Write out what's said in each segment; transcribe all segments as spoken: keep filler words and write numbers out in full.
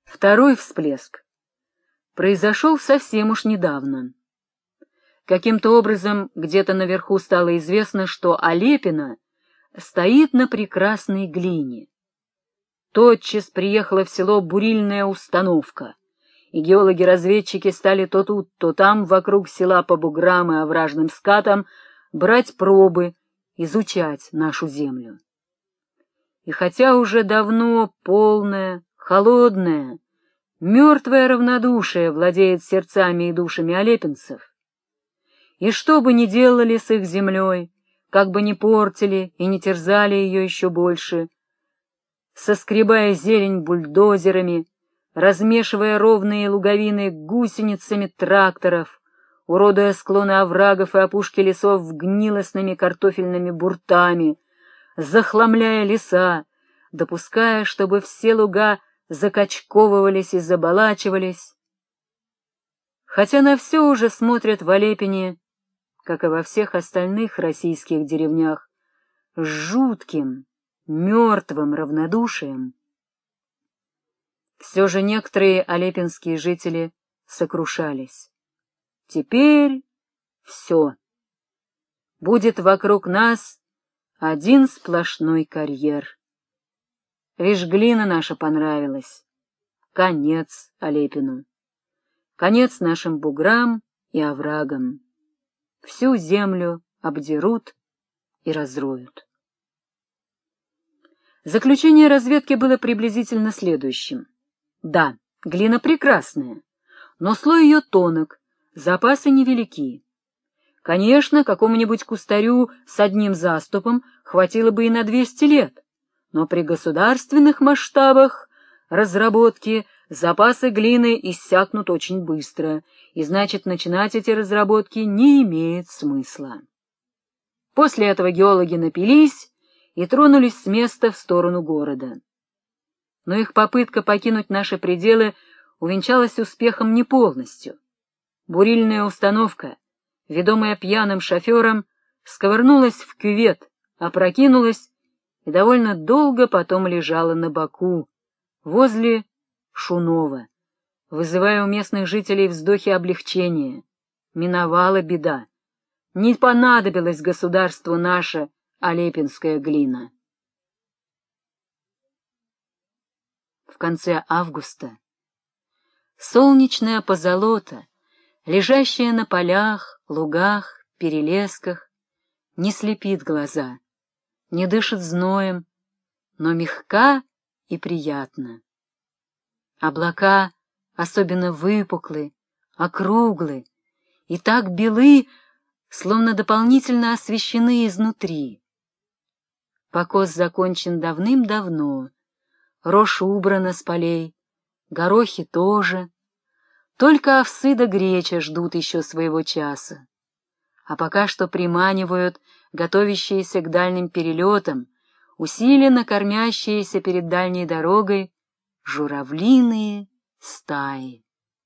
Второй всплеск произошел совсем уж недавно. Каким-то образом где-то наверху стало известно, что Алепино стоит на прекрасной глине. Тотчас приехала в село бурильная установка, и геологи-разведчики стали то тут, то там вокруг села по буграм и овражным скатам брать пробы, изучать нашу землю. И хотя уже давно полное, холодное, мертвое равнодушие владеет сердцами и душами алепинцев, и что бы ни делали с их землей, как бы ни портили и не терзали ее еще больше, соскребая зелень бульдозерами, размешивая ровные луговины гусеницами тракторов, уродуя склоны оврагов и опушки лесов гнилостными картофельными буртами, захламляя леса, допуская, чтобы все луга закачковывались и заболачивались. Хотя на все уже смотрят в Алепине, как и во всех остальных российских деревнях, с жутким, мертвым равнодушием, все же некоторые алепинские жители сокрушались. Теперь все. Будет вокруг нас один сплошной карьер. Лишь глина наша понравилась. Конец Алепину. Конец нашим буграм и оврагам. Всю землю обдерут и разроют. Заключение разведки было приблизительно следующим. Да, глина прекрасная, но слой ее тонок, запасы невелики. Конечно, какому-нибудь кустарю с одним заступом хватило бы и на двести лет, но при государственных масштабах разработки запасы глины иссякнут очень быстро, и значит, начинать эти разработки не имеет смысла. После этого геологи напились и тронулись с места в сторону города. Но их попытка покинуть наши пределы увенчалась успехом не полностью. Бурильная установка, ведомая пьяным шофером, сковырнулась в кювет, опрокинулась и довольно долго потом лежала на боку, возле Шунова, вызывая у местных жителей вздохи облегчения. Миновала беда. Не понадобилась государству наша алепинская глина. В конце августа солнечная позолота, лежащая на полях, лугах, перелесках, не слепит глаза, не дышит зноем, но мягка и приятна. Облака особенно выпуклы, округлы и так белы, словно дополнительно освещены изнутри. Покос закончен давным-давно, рожь убрана с полей, горохи тоже, только овсы да греча ждут еще своего часа. А пока что приманивают готовящиеся к дальним перелетам, усиленно кормящиеся перед дальней дорогой журавлиные стаи.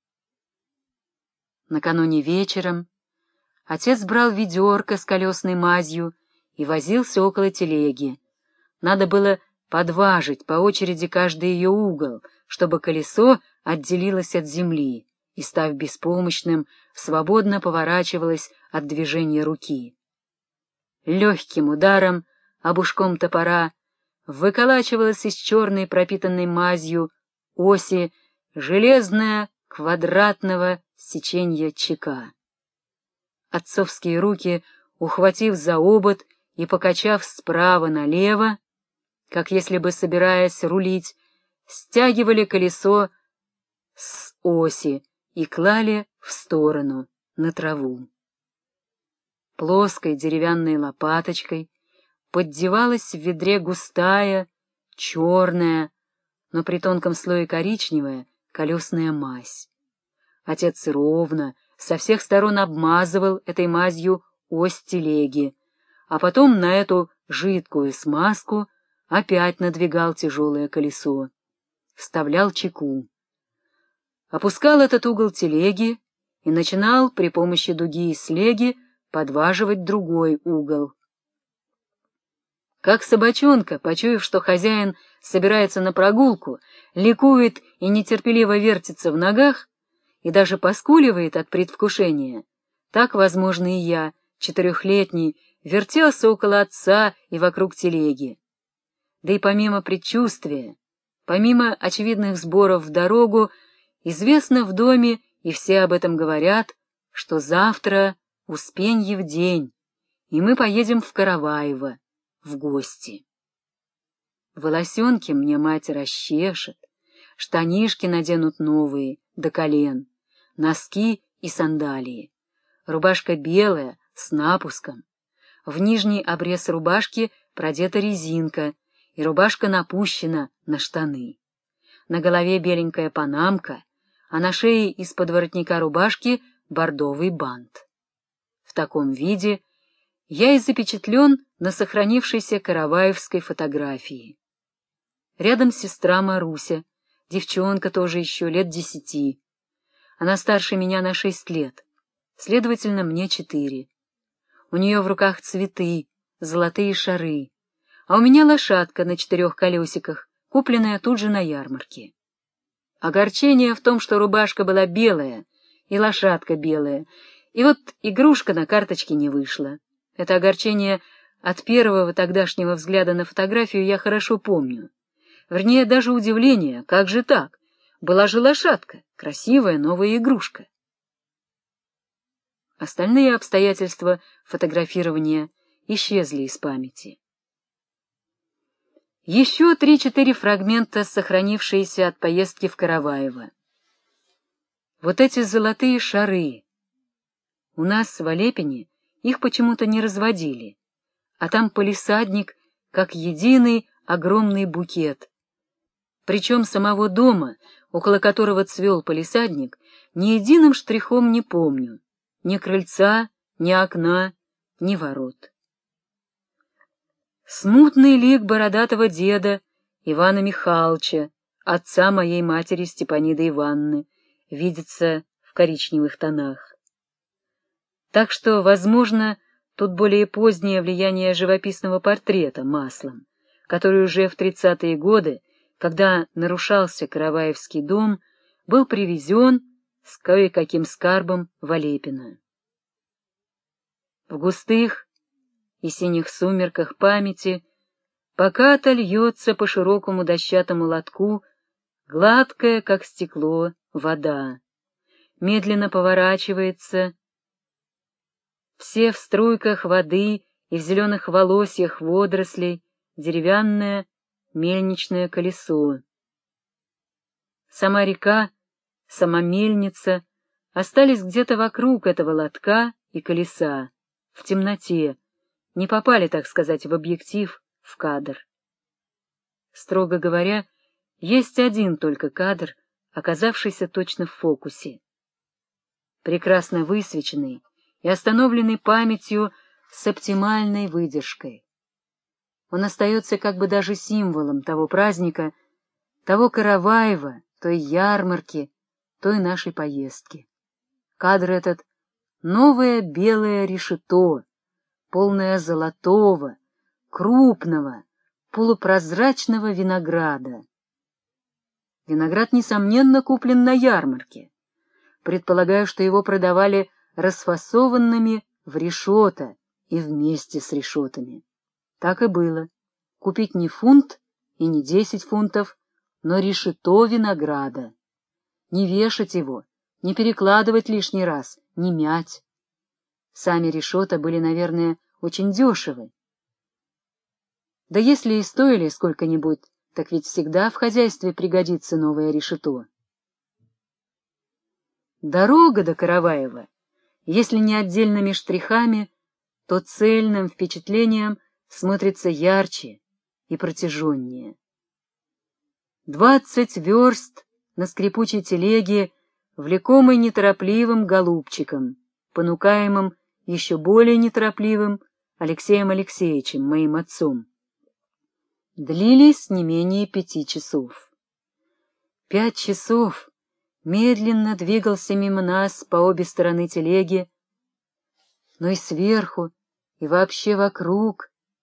Накануне вечером отец брал ведерко с колесной мазью и возился около телеги. Надо было подважить по очереди каждый ее угол, чтобы колесо отделилось от земли и, став беспомощным, свободно поворачивалось от движения руки. Легким ударом обушком топора выколачивалась из черной пропитанной мазью оси железная квадратного сеченья чека. Отцовские руки, ухватив за обод и покачав справа налево, как если бы собираясь рулить, стягивали колесо с оси и клали в сторону, на траву. Плоской деревянной лопаточкой поддевалась в ведре густая, черная, но при тонком слое коричневая, колесная мазь. Отец ровно, со всех сторон обмазывал этой мазью ось телеги, а потом на эту жидкую смазку опять надвигал тяжелое колесо, вставлял чеку, опускал этот угол телеги и начинал при помощи дуги и слеги подваживать другой угол. как собачонка, почуяв, что хозяин собирается на прогулку, ликует и нетерпеливо вертится в ногах и даже поскуливает от предвкушения, так, возможно, и я, четырехлетний, вертелся около отца и вокруг телеги. Да и помимо предчувствия, помимо очевидных сборов в дорогу, известно в доме, и все об этом говорят, что завтра Успеньев день, и мы поедем в Караваево, в гости. Волосенки мне мать расчешет, штанишки наденут новые, до колен, носки и сандалии. Рубашка белая, с напуском. В нижний обрез рубашки продета резинка, и рубашка напущена на штаны. На голове беленькая панамка, а на шее из-под воротника рубашки бордовый бант. В таком виде я и запечатлен на сохранившейся караваевской фотографии. Рядом сестра Маруся, девчонка тоже еще лет десяти. Она старше меня на шесть лет, следовательно, мне четыре. У нее в руках цветы, золотые шары, а у меня лошадка на четырех колесиках, купленная тут же на ярмарке. Огорчение в том, что рубашка была белая и лошадка белая, и вот игрушка на карточке не вышла. Это огорчение от первого тогдашнего взгляда на фотографию я хорошо помню. Вернее, даже удивление, как же так? Была же лошадка, красивая новая игрушка. Остальные обстоятельства фотографирования исчезли из памяти. Еще три-четыре фрагмента, сохранившиеся от поездки в Караваево. Вот эти золотые шары. У нас в Алепине их почему-то не разводили, а там палисадник, как единый огромный букет. Причем самого дома, около которого цвел палисадник, ни единым штрихом не помню. Ни крыльца, ни окна, ни ворот. Смутный лик бородатого деда Ивана Михайловича, отца моей матери Степаниды Ивановны, видится в коричневых тонах. Так что, возможно, тут более позднее влияние живописного портрета маслом, который уже в тридцатые годы, когда нарушался Караваевский дом, был привезен с кое-каким скарбом в Алепино. В густых и синих сумерках памяти пока-то льется по широкому дощатому лотку гладкая, как стекло, вода, медленно поворачивается, все в струйках воды и в зеленых волосьях водорослей деревянное мельничное колесо. Сама река, сама мельница остались где-то вокруг этого лотка и колеса, в темноте, не попали, так сказать, в объектив, в кадр. Строго говоря, есть один только кадр, оказавшийся точно в фокусе. Прекрасно высвеченный и остановленный памятью с оптимальной выдержкой. Он остается как бы даже символом того праздника, того Караваева, той ярмарки, той нашей поездки. Кадр этот — новое белое решето, полное золотого, крупного, полупрозрачного винограда. Виноград, несомненно, куплен на ярмарке. Предполагаю, что его продавали расфасованными в решето и вместе с решетами. Так и было. Купить не фунт и не десять фунтов, но решето винограда. Не вешать его, не перекладывать лишний раз, не мять. Сами решета были, наверное, очень дешевы. Да если и стоили сколько-нибудь, так ведь всегда в хозяйстве пригодится новое решето. Дорога до Караваева, если не отдельными штрихами, то цельным впечатлением смотрится ярче и протяженнее. Двадцать верст на скрипучей телеге, влекомой неторопливым голубчиком, понукаемым еще более неторопливым Алексеем Алексеевичем, моим отцом, длились не менее пяти часов. Пять часов медленно двигался мимо нас по обе стороны телеги, но и сверху, и вообще вокруг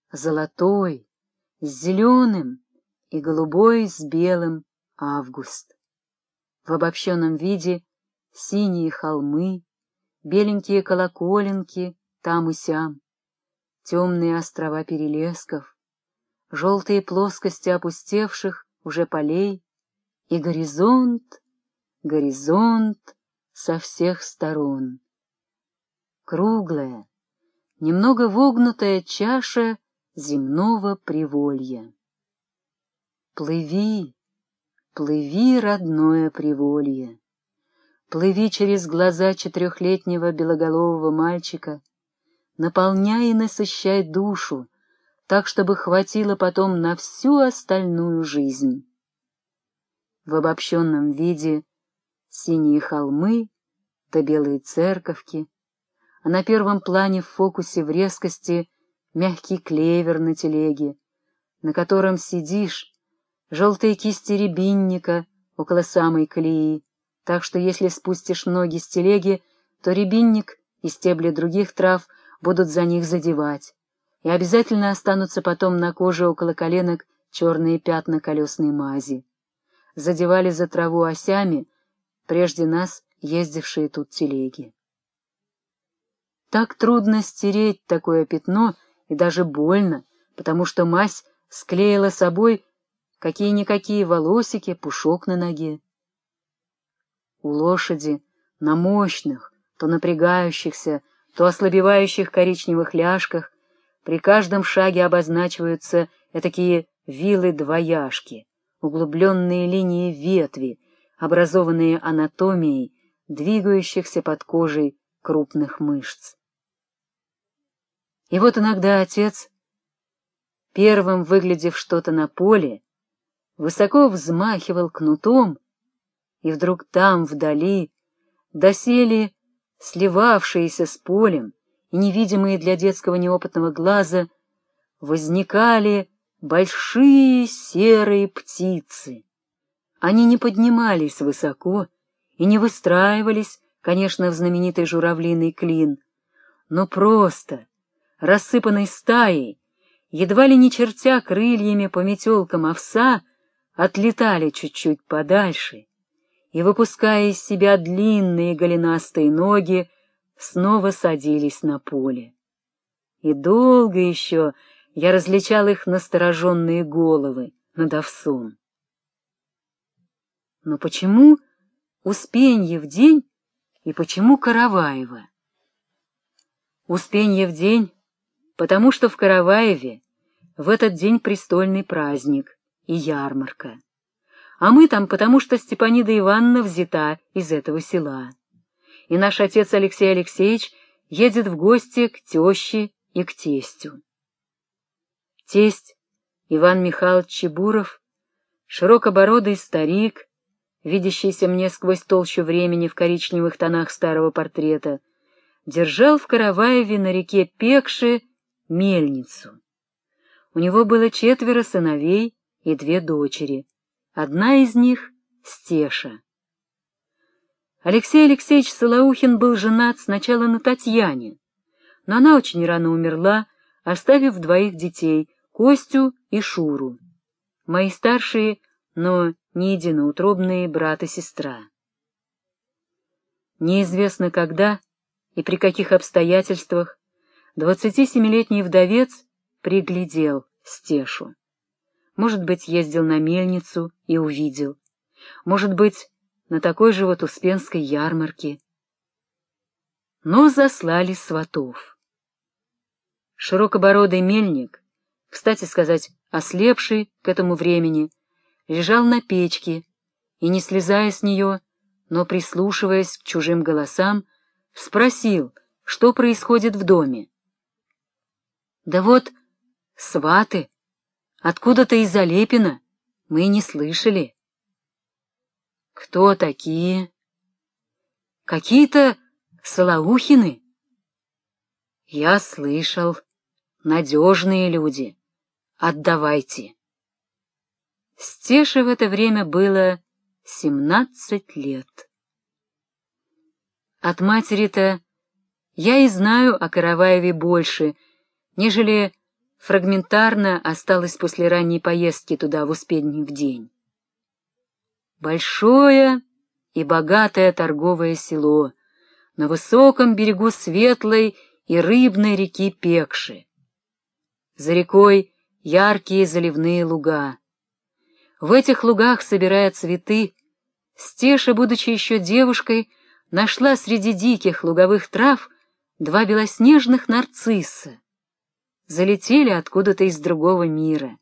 золотой, с зеленым и голубой с белым август. В обобщенном виде синие холмы, беленькие колоколенки там и сям, темные острова перелесков, желтые плоскости опустевших уже полей и горизонт, горизонт со всех сторон. Круглая, немного вогнутая чаша земного приволья. Плыви, плыви, родное приволье, плыви через глаза четырехлетнего белоголового мальчика, наполняй и насыщай душу, так, чтобы хватило потом на всю остальную жизнь. В обобщенном виде синие холмы да белые церковки, а на первом плане в фокусе в резкости мягкий клевер на телеге, на котором сидишь, желтые кисти рябинника около самой колеи, так что если спустишь ноги с телеги, то рябинник и стебли других трав будут за них задевать, и обязательно останутся потом на коже около коленок черные пятна колесной мази. Задевали за траву осями прежде нас ездившие тут телеги. Так трудно стереть такое пятно, и даже больно, потому что мазь склеила собой какие-никакие волосики, пушок на ноге. У лошади на мощных, то напрягающихся, то ослабевающих коричневых ляжках при каждом шаге обозначиваются этакие вилы-двояшки, углубленные линии ветви, образованные анатомией двигающихся под кожей крупных мышц. И вот иногда отец, первым выглядев что-то на поле, высоко взмахивал кнутом, и вдруг там, вдали, доселе сливавшиеся с полем и невидимые для детского неопытного глаза, возникали большие серые птицы. Они не поднимались высоко и не выстраивались, конечно, в знаменитый журавлиный клин, но просто, рассыпанной стаей, едва ли не чертя крыльями по метелкам овса, отлетали чуть-чуть подальше и, выпуская из себя длинные голенастые ноги, снова садились на поле. И долго еще я различал их настороженные головы над овсом. Но почему Успеньев день и почему Караваево? Успеньев день, потому что в Караваеве в этот день престольный праздник и ярмарка. А мы там, потому что Степанида Ивановна взята из этого села. И наш отец Алексей Алексеевич едет в гости к теще и к тестю. Тесть Иван Михайлович Чебуров, широкобородый старик, видящийся мне сквозь толщу времени в коричневых тонах старого портрета, держал в Караваеве на реке Пекши мельницу. У него было четверо сыновей и две дочери. Одна из них — Стеша. Алексей Алексеевич Солоухин был женат сначала на Татьяне, но она очень рано умерла, оставив двоих детей — Костю и Шуру, мои старшие, но не единоутробные брат и сестра. Неизвестно когда и при каких обстоятельствах двадцатисемилетний вдовец приглядел Стешу. Может быть, ездил на мельницу и увидел. Может быть, на такой же вот Успенской ярмарке. Но заслали сватов. Широкобородый мельник, кстати сказать, ослепший к этому времени, лежал на печке и, не слезая с нее, но прислушиваясь к чужим голосам, спросил, что происходит в доме. Да вот сваты, откуда-то из Алепина, мы не слышали. Кто такие? Какие-то Солоухины. Я слышал. Надежные люди. Отдавайте. Стеше в это время было семнадцать лет. От матери-то я и знаю о Караваеве больше, нежели фрагментарно осталось после ранней поездки туда в Успенний в день. Большое и богатое торговое село на высоком берегу светлой и рыбной реки Пекши. За рекой яркие заливные луга. В этих лугах, собирая цветы, Стеша, будучи еще девушкой, нашла среди диких луговых трав два белоснежных нарцисса. Залетели откуда-то из другого мира.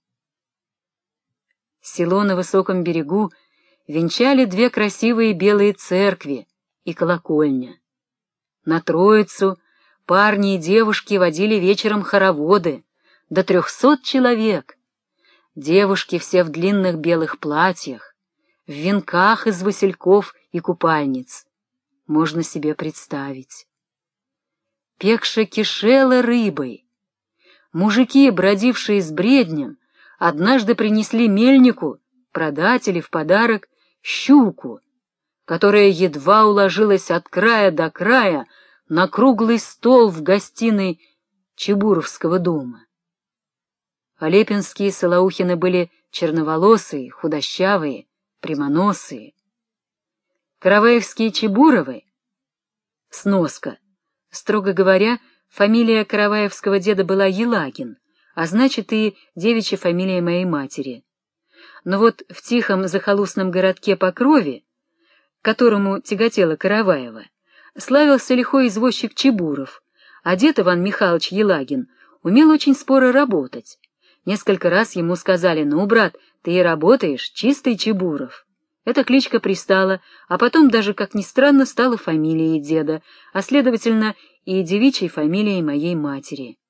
Село на высоком берегу венчали две красивые белые церкви и колокольня. На Троицу парни и девушки водили вечером хороводы, до трехсот человек. Девушки все в длинных белых платьях, в венках из васильков и купальниц. Можно себе представить. Пекша кишела рыбой. Мужики, бродившие с бреднем, однажды принесли мельнику продать или в подарок щуку, которая едва уложилась от края до края на круглый стол в гостиной Чебуровского дома. Алепинские Солоухины были черноволосые, худощавые, прямоносые. Караваевские Чебуровы — сноска. Строго говоря, фамилия караваевского деда была Елагин, а значит и девичья фамилия моей матери. Но вот в тихом захолустном городке Покрове, к которому тяготела Караваева, славился лихой извозчик Чебуров, а дед Иван Михайлович Елагин умел очень споро работать. Несколько раз ему сказали: «Ну, брат, ты и работаешь, чистый Чебуров». Эта кличка пристала, а потом даже, как ни странно, стала фамилией деда, а, следовательно, и девичьей фамилией моей матери.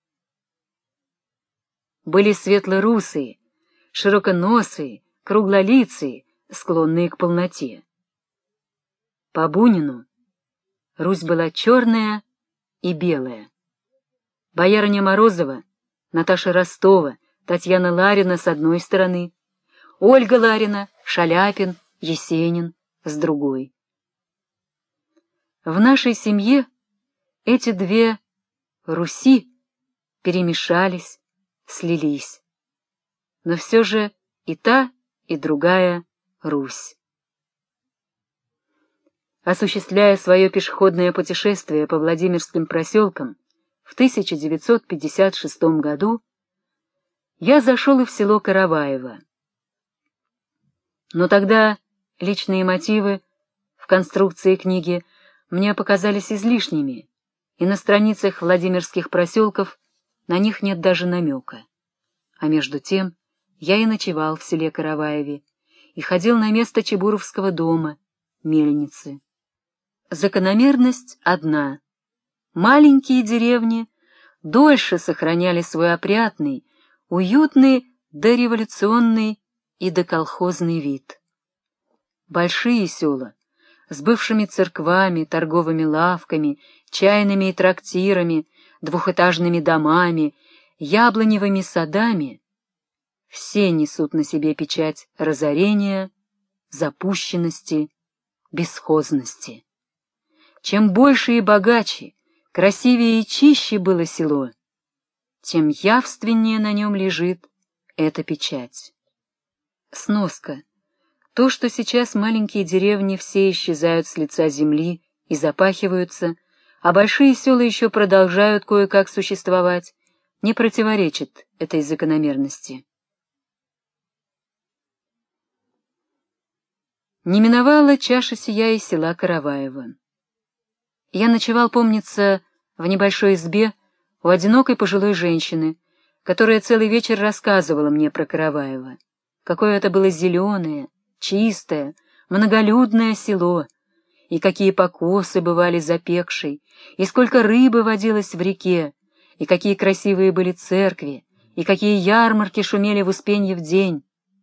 Были светло-русые, широконосые, круглолицые, склонные к полноте. По Бунину Русь была черная и белая. Боярыня Морозова, Наташа Ростова, Татьяна Ларина с одной стороны, Ольга Ларина, Шаляпин, Есенин с другой. В нашей семье эти две Руси перемешались, слились, но все же и та, и другая Русь. Осуществляя свое пешеходное путешествие по Владимирским проселкам в тысяча девятьсот пятьдесят шестом году, я зашел и в село Караваево. Но тогда личные мотивы в конструкции книги мне показались излишними, и на страницах Владимирских проселков на них нет даже намека. А между тем я и ночевал в селе Караваеве и ходил на место Чебуровского дома, мельницы. Закономерность одна. Маленькие деревни дольше сохраняли свой опрятный, уютный дореволюционный и доколхозный вид. Большие села с бывшими церквами, торговыми лавками, чайными и трактирами, двухэтажными домами, яблоневыми садами все несут на себе печать разорения, запущенности, бесхозности. Чем больше и богаче, красивее и чище было село, тем явственнее на нем лежит эта печать. Сноска. То, что сейчас маленькие деревни все исчезают с лица земли и запахиваются, а большие села еще продолжают кое-как существовать, не противоречит этой закономерности. Не миновала чаша сия и села Караваева. Я ночевал, помнится, в небольшой избе у одинокой пожилой женщины, которая целый вечер рассказывала мне про Караваево. Какое это было зеленое, чистое, многолюдное село, и какие покосы бывали за Пекшей, и сколько рыбы водилось в реке, и какие красивые были церкви, и какие ярмарки шумели в Успенье в день.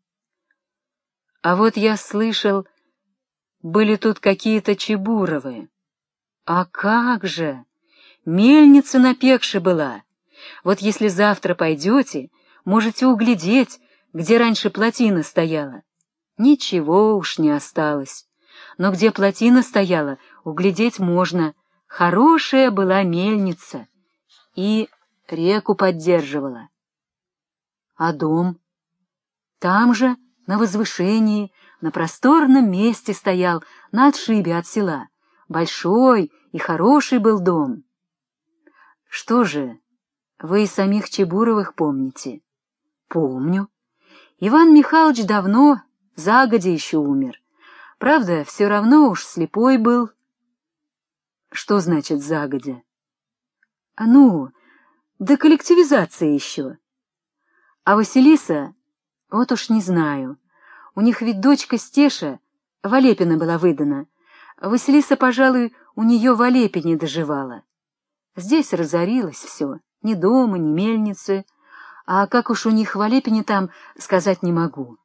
А вот я слышал, были тут какие-то Чебуровы. А как же! Мельница на Пекше была. Вот если завтра пойдете, можете углядеть, где раньше плотина стояла. Ничего уж не осталось. Но где плотина стояла, углядеть можно. Хорошая была мельница. И реку поддерживала. А дом? Там же, на возвышении, на просторном месте стоял, на отшибе от села. Большой и хороший был дом. Что же, вы и самих Чебуровых помните? Помню. Иван Михайлович давно, загодя еще умер. Правда, все равно уж слепой был. Что значит загодя? А ну, до коллективизации еще. А Василиса, вот уж не знаю. У них ведь дочка Стеша в Алепино была выдана. Василиса, пожалуй, у нее в Алепине доживала. Здесь разорилось все, ни дома, ни мельницы. А как уж у них в Алепине там, сказать не могу.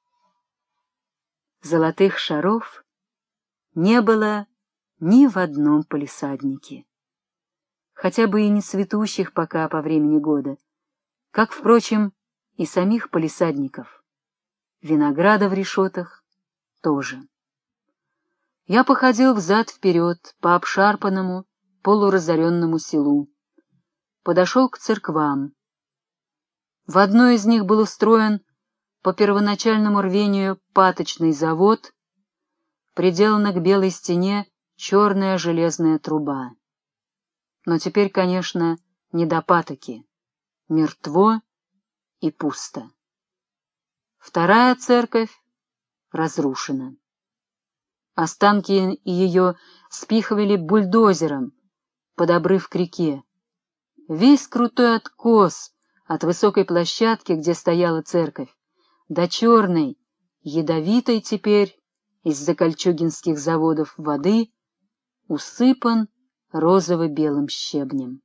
Золотых шаров не было ни в одном палисаднике. Хотя бы и не цветущих пока по времени года, как, впрочем, и самих палисадников. Винограда в решетах тоже. Я походил взад-вперед по обшарпанному, полуразоренному селу. Подошел к церквам. В одной из них был устроен по первоначальному рвению паточный завод, приделана к белой стене черная железная труба. Но теперь, конечно, не до патоки. Мертво и пусто. Вторая церковь разрушена. Останки ее спихивали бульдозером под обрыв к реке. Весь крутой откос от высокой площадки, где стояла церковь, до черной, ядовитой теперь из-за кольчугинских заводов воды, усыпан розово-белым щебнем.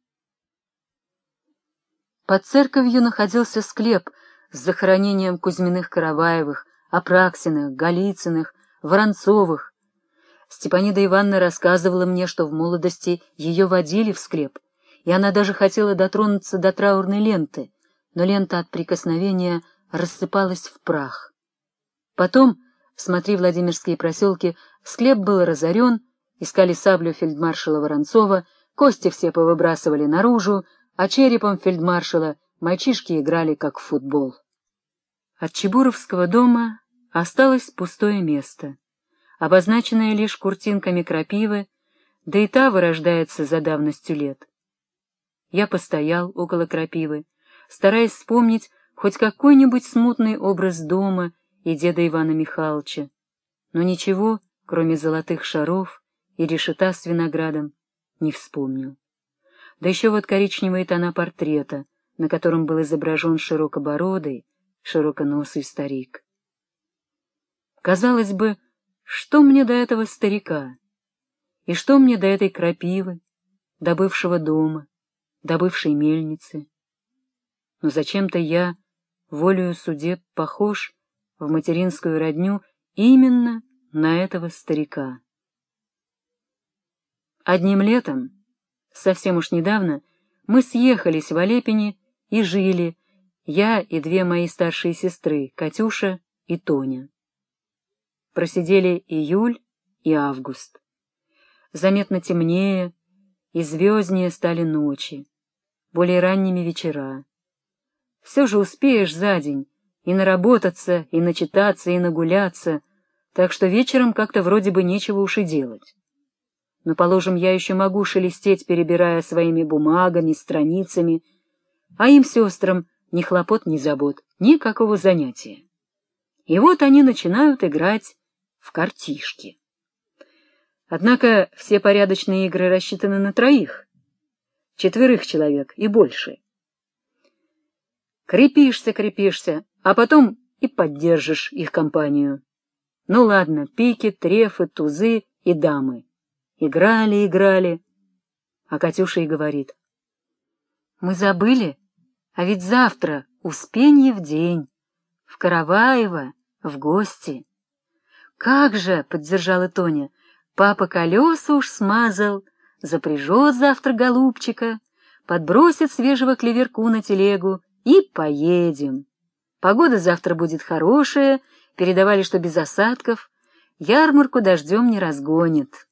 Под церковью находился склеп с захоронением Кузьминых-Караваевых, Апраксиных, Голицыных, Воронцовых. Степанида Ивановна рассказывала мне, что в молодости ее водили в склеп, и она даже хотела дотронуться до траурной ленты, но лента от прикосновения рассыпалась в прах. Потом, смотри Владимирские проселки, склеп был разорен, искали саблю фельдмаршала Воронцова, кости все повыбрасывали наружу, а черепом фельдмаршала мальчишки играли как в футбол. От Чебуровского дома осталось пустое место, обозначенное лишь куртинками крапивы, да и та вырождается за давностью лет. Я постоял около крапивы, стараясь вспомнить хоть какой-нибудь смутный образ дома и деда Ивана Михайловича, но ничего, кроме золотых шаров и решета с виноградом, не вспомнил. Да еще вот коричневые тона портрета, на котором был изображен широкобородый, широконосый старик. Казалось бы, что мне до этого старика? И что мне до этой крапивы, до бывшего дома, до бывшей мельницы? Но зачем-то я, волею судеб, похож в материнскую родню именно на этого старика. Одним летом, совсем уж недавно, мы съехались в Алепине и жили, я и две мои старшие сестры, Катюша и Тоня. Просидели июль и август. Заметно темнее и звезднее стали ночи, более ранними вечера. Все же успеешь за день и наработаться, и начитаться, и нагуляться, так что вечером как-то вроде бы нечего уж и делать. Но, положим, я еще могу шелестеть, перебирая своими бумагами, страницами, а им, сестрам, ни хлопот, ни забот, никакого занятия. И вот они начинают играть в картишки. Однако все порядочные игры рассчитаны на троих, четверых человек и больше. Крепишься, крепишься, а потом и поддержишь их компанию. Ну ладно, пики, трефы, тузы и дамы. Играли, играли. А Катюша и говорит: мы забыли, а ведь завтра Успенье в день, в Караваево, в гости. Как же, — поддержала Тоня, — папа колеса уж смазал, запряжет завтра голубчика, подбросит свежего клеверку на телегу и поедем. Погода завтра будет хорошая, передавали, что без осадков, ярмарку дождем не разгонит.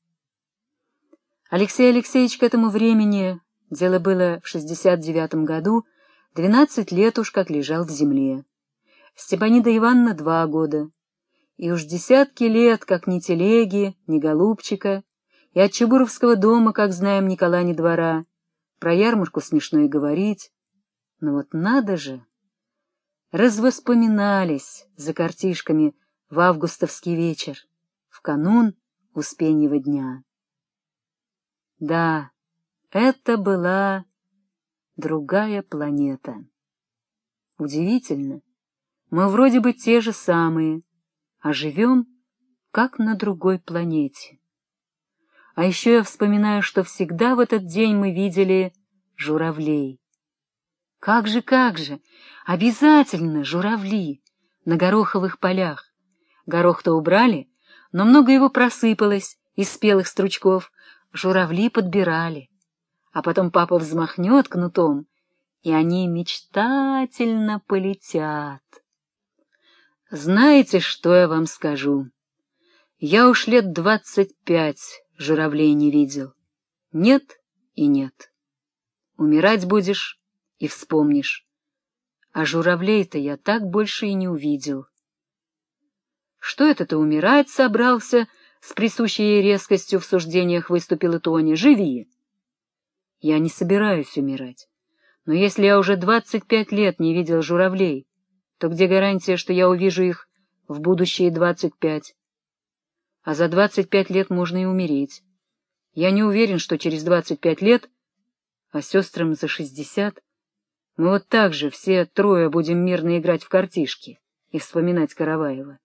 Алексей Алексеевич к этому времени, дело было в шестьдесят девятом году, Двенадцать лет уж как лежал в земле. Степанида Ивановна два года. И уж десятки лет, как ни телеги, ни голубчика, и от Чебуровского дома, как знаем, Никола ни двора. Про ярмарку смешно и говорить. Но вот надо же! Развоспоминались за картишками в августовский вечер, в канун Успеньего дня. Да, это была другая планета. Удивительно, мы вроде бы те же самые, а живем как на другой планете. А еще я вспоминаю, что всегда в этот день мы видели журавлей. Как же, как же, обязательно журавли на гороховых полях. Горох-то убрали, но много его просыпалось из спелых стручков. Журавли подбирали. А потом папа взмахнет кнутом, и они мечтательно полетят. Знаете, что я вам скажу? Я уж лет двадцать пять журавлей не видел. Нет и нет. Умирать будешь и вспомнишь. А журавлей-то я так больше и не увидел. Что это ты умирать собрался? С присущей ей резкостью в суждениях выступила Тоня. Живи! Я не собираюсь умирать. Но если я уже двадцать пять лет не видел журавлей, то где гарантия, что я увижу их в будущие двадцать пять? А за двадцать пять лет можно и умереть. Я не уверен, что через двадцать пять лет, а сестрам за шестьдесят, мы вот так же все трое будем мирно играть в картишки и вспоминать Караваева.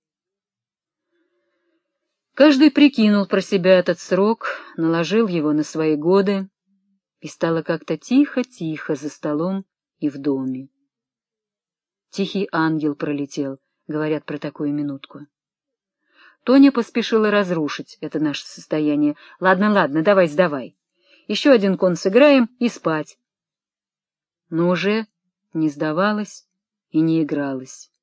Каждый прикинул про себя этот срок, наложил его на свои годы, и стало как-то тихо-тихо за столом и в доме. Тихий ангел пролетел, говорят про такую минутку. Тоня поспешила разрушить это наше состояние. Ладно, ладно, давай сдавай. Еще один кон сыграем и спать. Но уже не сдавалась и не игралась.